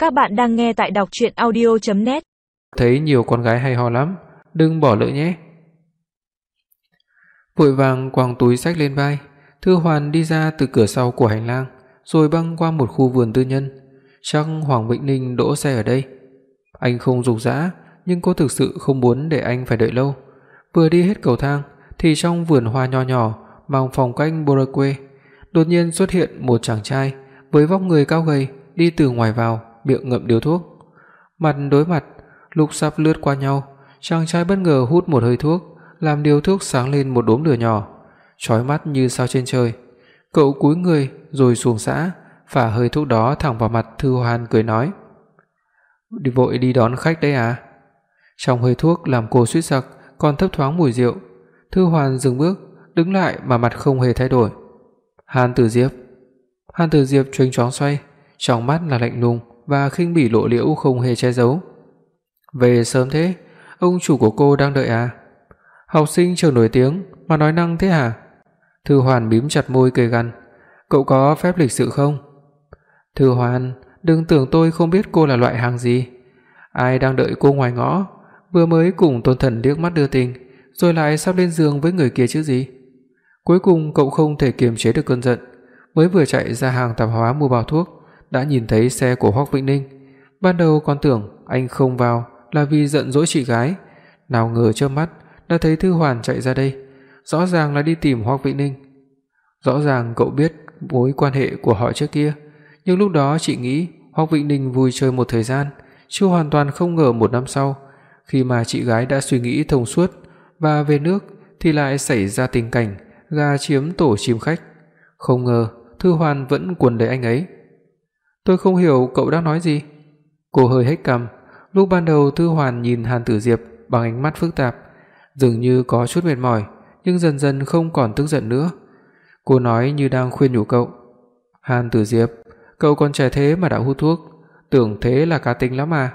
Các bạn đang nghe tại đọc truyện audio.net. Thấy nhiều con gái hay ho lắm, đừng bỏ lỡ nhé. Vội vàng quàng túi xách lên vai, Thư Hoàn đi ra từ cửa sau của hành lang, rồi băng qua một khu vườn tư nhân. Chắc Hoàng Vĩnh Ninh đỗ xe ở đây. Anh không dục dã, nhưng cô thực sự không muốn để anh phải đợi lâu. Vừa đi hết cầu thang thì trong vườn hoa nho nhỏ mang phong cách Broadway, đột nhiên xuất hiện một chàng trai với vóc người cao gầy đi từ ngoài vào, miệng ngậm điếu thuốc. Mặt đối mặt, lúc sắp lướt qua nhau, chàng trai bất ngờ hút một hơi thuốc, làm điếu thuốc sáng lên một đốm lửa nhỏ, chói mắt như sao trên trời. Cậu cúi người rồi xuồng xã, phả hơi thuốc đó thẳng vào mặt Thư Hoàn, cười nói: "Đi vội đi đón khách đấy à?" Trong hơi thuốc làm cô suýt sặc, còn thấp thoáng mùi rượu. Thư Hoàn dừng bước, đứng lại mà mặt không hề thay đổi. Hàn Tử Diệp. Hàn Tử Diệp chênh choáng xoay, trong mắt là lạnh lùng và khinh bỉ lộ liễu không hề che giấu. "Về sớm thế, ông chủ của cô đang đợi à? Học sinh trường nổi tiếng mà nói năng thế hả?" Thư Hoàn mím chặt môi cười gằn: "Cậu có phép lịch sự không?" "Thư Hoàn, đừng tưởng tôi không biết cô là loại hàng gì. Ai đang đợi cô ngoài ngõ, vừa mới cùng Tôn Thần liếc mắt đưa tình, rồi lại sắp lên giường với người kia chứ gì." Cuối cùng cậu không thể kiềm chế được cơn giận, mới vừa chạy ra hàng tạp hóa mua bao thuốc, đã nhìn thấy xe của Hoắc Vĩnh Ninh. Ban đầu còn tưởng anh không vào là vì giận dỗi chị gái, nào ngờ chớp mắt đã thấy Thư Hoàn chạy ra đây, rõ ràng là đi tìm Hoắc Vĩnh Ninh. Rõ ràng cậu biết mối quan hệ của họ trước kia, nhưng lúc đó chị nghĩ Hoắc Vĩnh Ninh vui chơi một thời gian, chưa hoàn toàn không ngờ một năm sau, khi mà chị gái đã suy nghĩ thông suốt và về nước thì lại xảy ra tình cảnh gà chiếm tổ chim khách. Không ngờ Thư Hoàn vẫn quấn lấy anh ấy. "Tôi không hiểu cậu đang nói gì." Cô hơi hếch cằm. Lúc ban đầu Thư Hoàn nhìn Hàn Tử Diệp bằng ánh mắt phức tạp, dường như có chút mệt mỏi, nhưng dần dần không còn tức giận nữa. Cô nói như đang khuyên nhủ cậu: "Hàn Tử Diệp, cậu còn trẻ thế mà đã hút thuốc, tưởng thế là cá tính lắm à?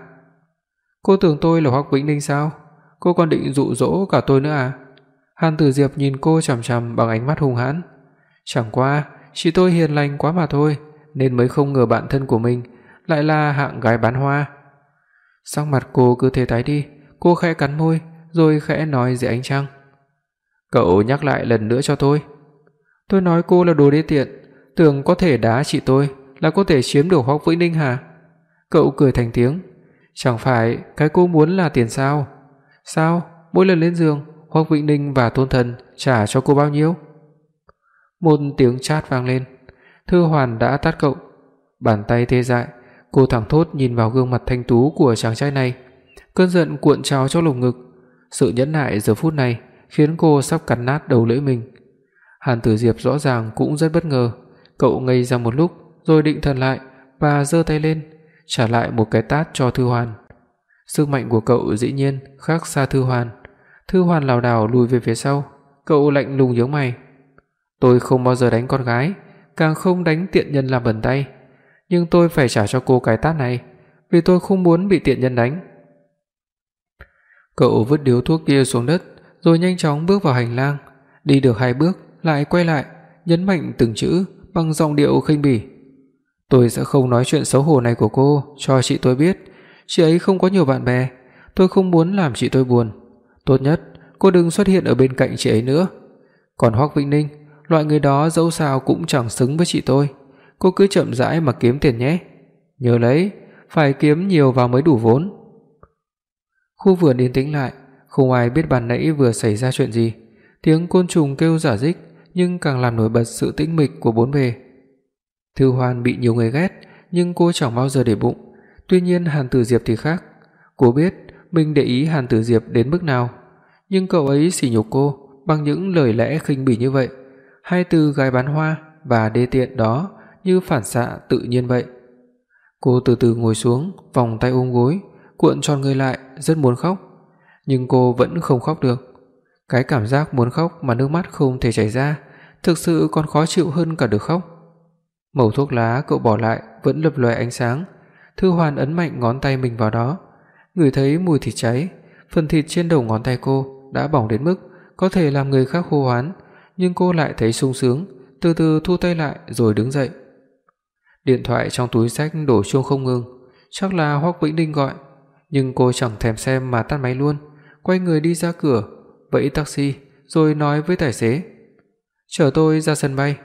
Cô tưởng tôi là Hoắc Vĩnh Ninh sao? Cô còn định dụ dỗ cả tôi nữa à?" Hàn Tử Diệp nhìn cô chằm chằm bằng ánh mắt hung hãn. "Chẳng qua chị tôi hiền lành quá mà thôi, nên mới không ngờ bạn thân của mình lại là hạng gái bán hoa." Sắc mặt cô cứ thế tái đi, cô khẽ cắn môi rồi khẽ nói dưới ánh trăng: "Cậu nhắc lại lần nữa cho tôi. Tôi nói cô là đồ đê tiện, tưởng có thể đá chị tôi là có thể chiếm được Hoắc Vĩnh Ninh hả?" Cậu cười thành tiếng: "Chẳng phải cái cô muốn là tiền sao? Sao, mỗi lần lên giường Hoắc Vĩnh Ninh và Tôn Thần trả cho cô bao nhiêu?" Một tiếng chát vang lên. Thư Hoàn đã tát cậu. Bàn tay tê dại, cô thẳng thốt nhìn vào gương mặt thanh tú của chàng trai này. Cơn giận cuộn trào trong lồng ngực. Sự nhẫn nại giờ phút này khiến cô sắp cắn nát đầu lưỡi mình. Hàn Tử Diệp rõ ràng cũng rất bất ngờ. Cậu ngây ra một lúc rồi định thần lại và giơ tay lên, trả lại một cái tát cho Thư Hoàn. Sức mạnh của cậu dĩ nhiên khác xa Thư Hoàn. Thư Hoàn lảo đảo lùi về phía sau. Cậu lạnh lùng nhướng mày: "Tôi không bao giờ đánh con gái, càng không đánh tiện nhân làm bẩn tay, nhưng tôi phải trả cho cô cái tát này, vì tôi không muốn bị tiện nhân đánh." Cậu vứt điếu thuốc kia xuống đất, rồi nhanh chóng bước vào hành lang. Đi được 2 bước lại quay lại, nhấn mạnh từng chữ bằng giọng điệu khinh bỉ: "Tôi sẽ không nói chuyện xấu hổ này của cô cho chị tôi biết. Chị ấy không có nhiều bạn bè, tôi không muốn làm chị tôi buồn. Tốt nhất cô đừng xuất hiện ở bên cạnh chị ấy nữa. Còn Hoắc Vĩnh Ninh, loại người đó dẫu sao cũng chẳng xứng với chị tôi. Cô cứ chậm rãi mà kiếm tiền nhé. Nhớ lấy, phải kiếm nhiều vào mới đủ vốn." Khu vườn yên tĩnh lại, không ai biết ban nãy vừa xảy ra chuyện gì. Tiếng côn trùng kêu rả rích nhưng càng làm nổi bật sự tĩnh mịch của bốn bề. Thư Hoàn bị nhiều người ghét, nhưng cô chẳng bao giờ để bụng. Tuy nhiên Hàn Tử Diệp thì khác. Cô biết mình để ý Hàn Tử Diệp đến mức nào, nhưng cậu ấy sỉ nhục cô bằng những lời lẽ khinh bỉ như vậy. Hai từ gái bán hoa và đê tiện đó như phản xạ tự nhiên vậy. Cô từ từ ngồi xuống, vòng tay ôm gối, cuộn tròn người lại, rất muốn khóc, nhưng cô vẫn không khóc được. Cái cảm giác muốn khóc mà nước mắt không thể chảy ra, thực sự còn khó chịu hơn cả được khóc. Mẩu thuốc lá cậu bỏ lại vẫn lập lòe ánh sáng. Thư Hoàn ấn mạnh ngón tay mình vào đó, ngửi thấy mùi thịt cháy. Phần thịt trên đầu ngón tay cô đã bỏng đến mức có thể làm người khác hô hoán, nhưng cô lại thấy sung sướng, từ từ thu tay lại rồi đứng dậy. Điện thoại trong túi xách đổ chuông không ngừng. chắc là Hoắc Vĩnh Ninh gọi, nhưng cô chẳng thèm xem mà tắt máy luôn, quay người đi ra cửa, vẫy taxi rồi nói với tài xế: "Chở tôi ra sân bay."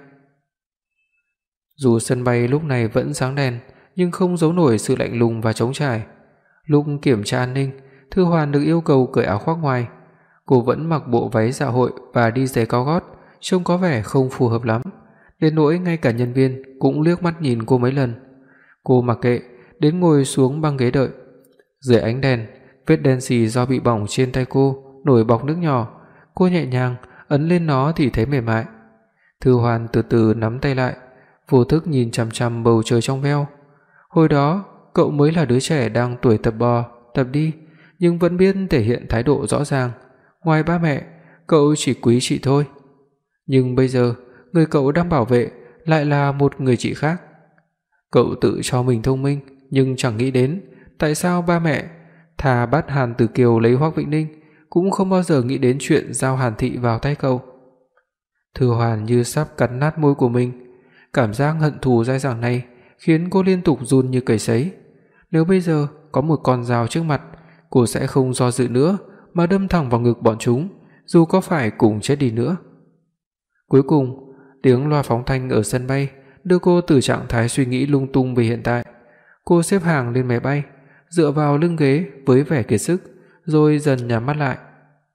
Dù sân bay lúc này vẫn sáng đèn, nhưng không giấu nổi sự lạnh lùng và trống trải. Lúc kiểm tra an ninh, Thư Hoàn được yêu cầu cởi áo khoác ngoài. Cô vẫn mặc bộ váy dạ hội và đi giày cao gót, trông có vẻ không phù hợp lắm, đến nỗi ngay cả nhân viên cũng liếc mắt nhìn cô mấy lần. Cô mặc kệ, đến ngồi xuống băng ghế đợi. Dưới ánh đèn, vết đen xì do bị bỏng trên tay cô nổi bọt nước nhỏ, cô nhẹ nhàng ấn lên nó thì thấy mềm mại. Thư Hoàn từ từ nắm tay lại, vô thức nhìn chằm chằm bầu trời trong veo. Hồi đó, cậu mới là đứa trẻ đang tuổi tập bò, tập đi, nhưng vẫn biết thể hiện thái độ rõ ràng. Ngoài ba mẹ, cậu chỉ quý chị thôi. Nhưng bây giờ, người cậu đang bảo vệ lại là một người chị khác. Cậu tự cho mình thông minh, nhưng chẳng nghĩ đến tại sao ba mẹ thà bắt Hàn Tử Kiều lấy Hoắc Vĩnh Ninh cũng không bao giờ nghĩ đến chuyện giao Hàn Thị vào tay cậu. Thư Hoàn như sắp cắn nát môi của mình. Cảm giác hận thù dai dẳng này khiến cô liên tục run như cầy sấy. Nếu bây giờ có một con dao trước mặt, cô sẽ không do dự nữa mà đâm thẳng vào ngực bọn chúng, dù có phải cùng chết đi nữa. Cuối cùng, tiếng loa phóng thanh ở sân bay đưa cô từ trạng thái suy nghĩ lung tung về hiện tại. Cô xếp hàng lên máy bay, dựa vào lưng ghế với vẻ kiệt sức, rồi dần nhắm mắt lại.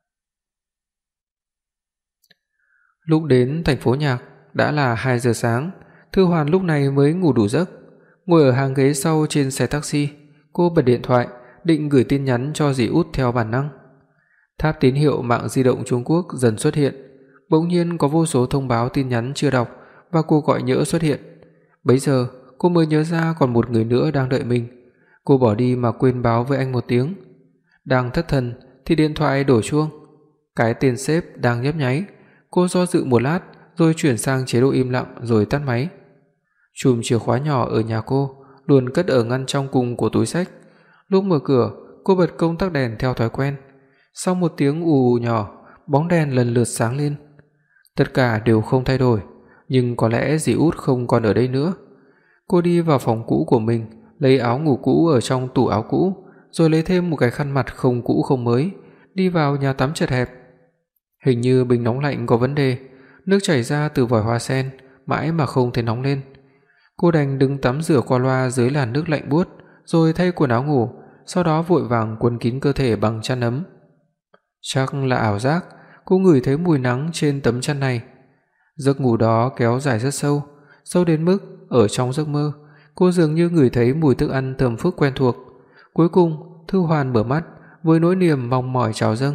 Lúc đến thành phố Nhạc đã là 2 giờ sáng, Thư Hoàn lúc này mới ngủ đủ giấc. Ngồi ở hàng ghế sau trên xe taxi, cô bật điện thoại định gửi tin nhắn cho dì út theo bản năng. Tháp tín hiệu mạng di động Trung Quốc dần xuất hiện, bỗng nhiên có vô số thông báo tin nhắn chưa đọc và cuộc gọi nhỡ xuất hiện. Bấy giờ, cô mới nhớ ra còn một người nữa đang đợi mình. Cô bỏ đi mà quên báo với anh một tiếng. Đang thất thần thì điện thoại đổ chuông. Cái tên sếp đang nhấp nháy. Cô do dự một lát rồi chuyển sang chế độ im lặng rồi tắt máy. Chùm chìa khóa nhỏ ở nhà cô luôn cất ở ngăn trong cùng của túi xách. Lúc mở cửa, cô bật công tắc đèn theo thói quen. Sau một tiếng ù ù nhỏ, bóng đèn lần lượt sáng lên. Tất cả đều không thay đổi, nhưng có lẽ dì út không còn ở đây nữa. Cô đi vào phòng cũ của mình, lấy áo ngủ cũ ở trong tủ áo cũ, rồi lấy thêm một cái khăn mặt không cũ không mới, đi vào nhà tắm chật hẹp. Hình như bình nóng lạnh có vấn đề, nước chảy ra từ vòi hoa sen mãi mà không thấy nóng lên. Cô đành đứng tắm rửa qua loa dưới làn nước lạnh buốt, rồi thay quần áo ngủ, sau đó vội vàng quấn kín cơ thể bằng chăn ấm. Chắc là ảo giác, cô ngửi thấy mùi nắng trên tấm chăn này. Giấc ngủ đó kéo dài rất sâu, sâu đến mức ở trong giấc mơ, cô dường như ngửi thấy mùi thức ăn thơm phức quen thuộc. Cuối cùng, Thư Hoàn mở mắt với nỗi niềm mong mỏi trào dâng.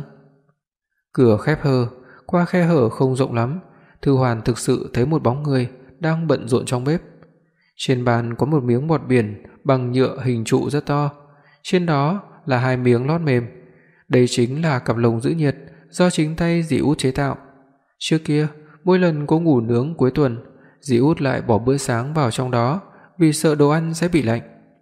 Cửa khép hờ, qua khe hở không rộng lắm, Thư Hoàn thực sự thấy một bóng người đang bận rộn trong bếp. Trên bàn có một miếng bọt biển bằng nhựa hình trụ rất to, trên đó là 2 miếng lót mềm. Đây chính là cặp lồng giữ nhiệt do chính tay dì út chế tạo. Trước kia, mỗi lần cô ngủ nướng cuối tuần, dì út lại bỏ bữa sáng vào trong đó vì sợ đồ ăn sẽ bị lạnh.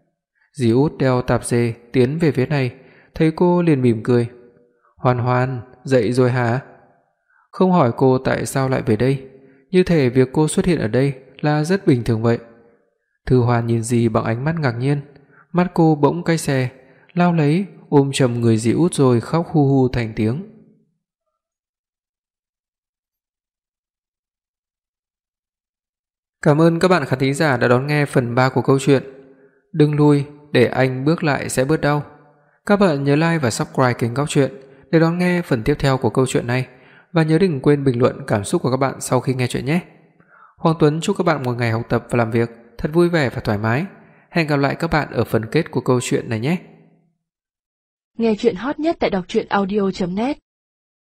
Dì út đeo tạp dề tiến về phía này, thấy cô liền mỉm cười. "Hoàn Hoàn, dậy rồi hả?" Không hỏi cô tại sao lại về đây, như thể việc cô xuất hiện ở đây là rất bình thường vậy. Thư Hoàn nhìn dì bằng ánh mắt ngạc nhiên, mắt cô bỗng cay xè, lao lấy ôm chầm người dì út rồi khóc hu hu thành tiếng. Cảm ơn các bạn khán thính giả đã đón nghe phần 3 của câu chuyện Đừng lùi để anh bước lại sẽ bớt đau. Các bạn nhớ like và subscribe kênh Góc Truyện để đón nghe phần tiếp theo của câu chuyện này, và nhớ đừng quên bình luận cảm xúc của các bạn sau khi nghe chuyện nhé. Hoàng Tuấn chúc các bạn một ngày học tập và làm việc thật vui vẻ và thoải mái. Hẹn gặp lại các bạn ở phần kết của câu chuyện này nhé. Nghe chuyện hot nhất tại đọc truyện audio.net